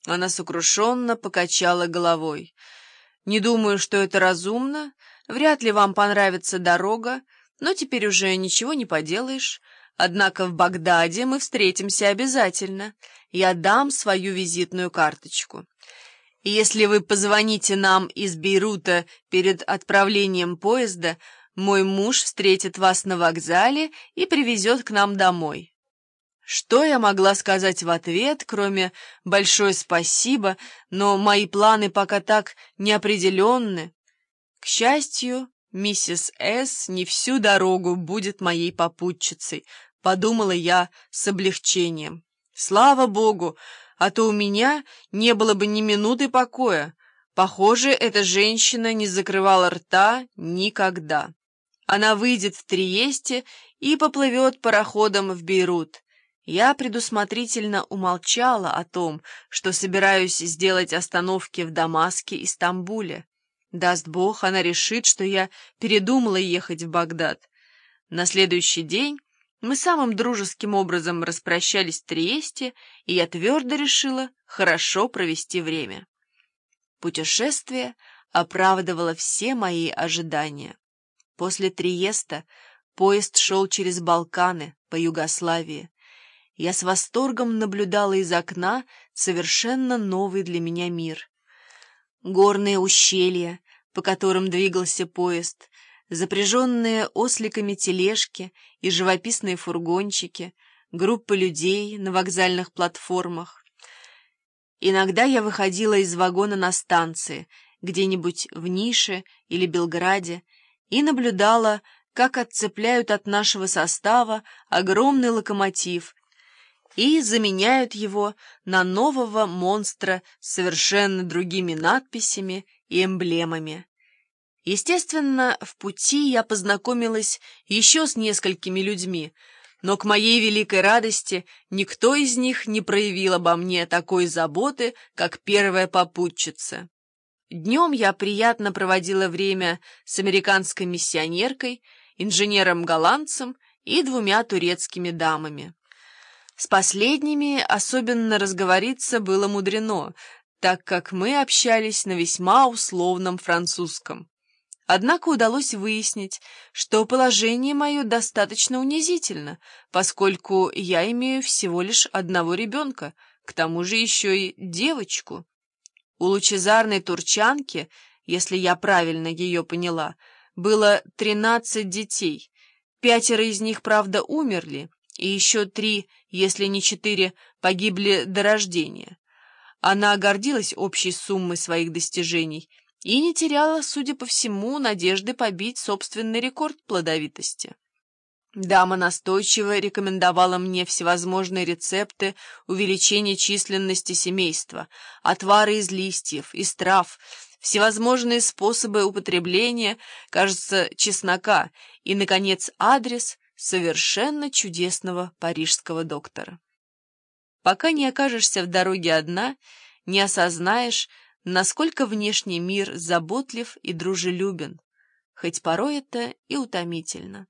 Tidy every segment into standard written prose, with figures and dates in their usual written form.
Она сокрушенно покачала головой. «Не думаю, что это разумно. Вряд ли вам понравится дорога, но теперь уже ничего не поделаешь. Однако в Багдаде мы встретимся обязательно. Я дам свою визитную карточку. И если вы позвоните нам из Бейрута перед отправлением поезда, мой муж встретит вас на вокзале и привезет к нам домой». Что я могла сказать в ответ, кроме «большое спасибо», но мои планы пока так неопределенны. К счастью, миссис С. не всю дорогу будет моей попутчицей, подумала я с облегчением. Слава Богу, а то у меня не было бы ни минуты покоя. Похоже, эта женщина не закрывала рта никогда. Она выйдет в Триесте и поплывет пароходом в Бейрут. Я предусмотрительно умолчала о том, что собираюсь сделать остановки в Дамаске и Стамбуле. Даст Бог, она решит, что я передумала ехать в Багдад. На следующий день мы самым дружеским образом распрощались в Триесте, и я твердо решила хорошо провести время. Путешествие оправдывало все мои ожидания. После Триеста поезд шел через Балканы по Югославии. Я с восторгом наблюдала из окна совершенно новый для меня мир. Горные ущелья, по которым двигался поезд, запряженные осликами тележки и живописные фургончики, группы людей на вокзальных платформах. Иногда я выходила из вагона на станции, где-нибудь в Нише или Белграде, и наблюдала, как отцепляют от нашего состава огромный локомотив и заменяют его на нового монстра с совершенно другими надписями и эмблемами. Естественно, в пути я познакомилась еще с несколькими людьми, но к моей великой радости никто из них не проявил обо мне такой заботы, как первая попутчица. Днем я приятно проводила время с американской миссионеркой, инженером-голландцем и 2 турецкими дамами. С последними особенно разговориться было мудрено, так как мы общались на весьма условном французском. Однако удалось выяснить, что положение мое достаточно унизительно, поскольку я имею всего лишь одного ребенка, к тому же еще и девочку. У лучезарной турчанки, если я правильно ее поняла, было 13 детей. 5 из них, правда, умерли, и еще 3, если не 4, погибли до рождения. Она гордилась общей суммой своих достижений и не теряла, судя по всему, надежды побить собственный рекорд плодовитости. Дама настойчиво рекомендовала мне всевозможные рецепты увеличения численности семейства, отвары из листьев, из трав, всевозможные способы употребления, кажется, чеснока и, наконец, адрес совершенно чудесного парижского доктора. Пока не окажешься в дороге одна, не осознаешь, насколько внешний мир заботлив и дружелюбен, хоть порой это и утомительно.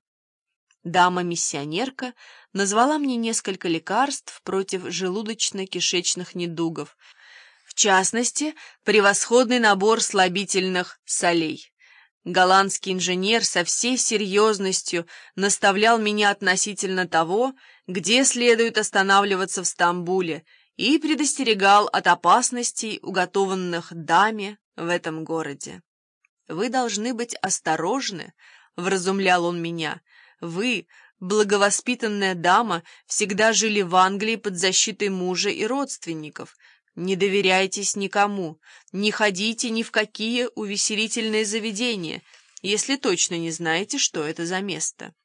Дама-миссионерка назвала мне несколько лекарств против желудочно-кишечных недугов, в частности, превосходный набор слабительных солей. Голландский инженер со всей серьезностью наставлял меня относительно того, где следует останавливаться в Стамбуле, и предостерегал от опасностей, уготованных даме в этом городе. «Вы должны быть осторожны», — вразумлял он меня. «Вы, благовоспитанная дама, всегда жили в Англии под защитой мужа и родственников. Не доверяйтесь никому, не ходите ни в какие увеселительные заведения, если точно не знаете, что это за место».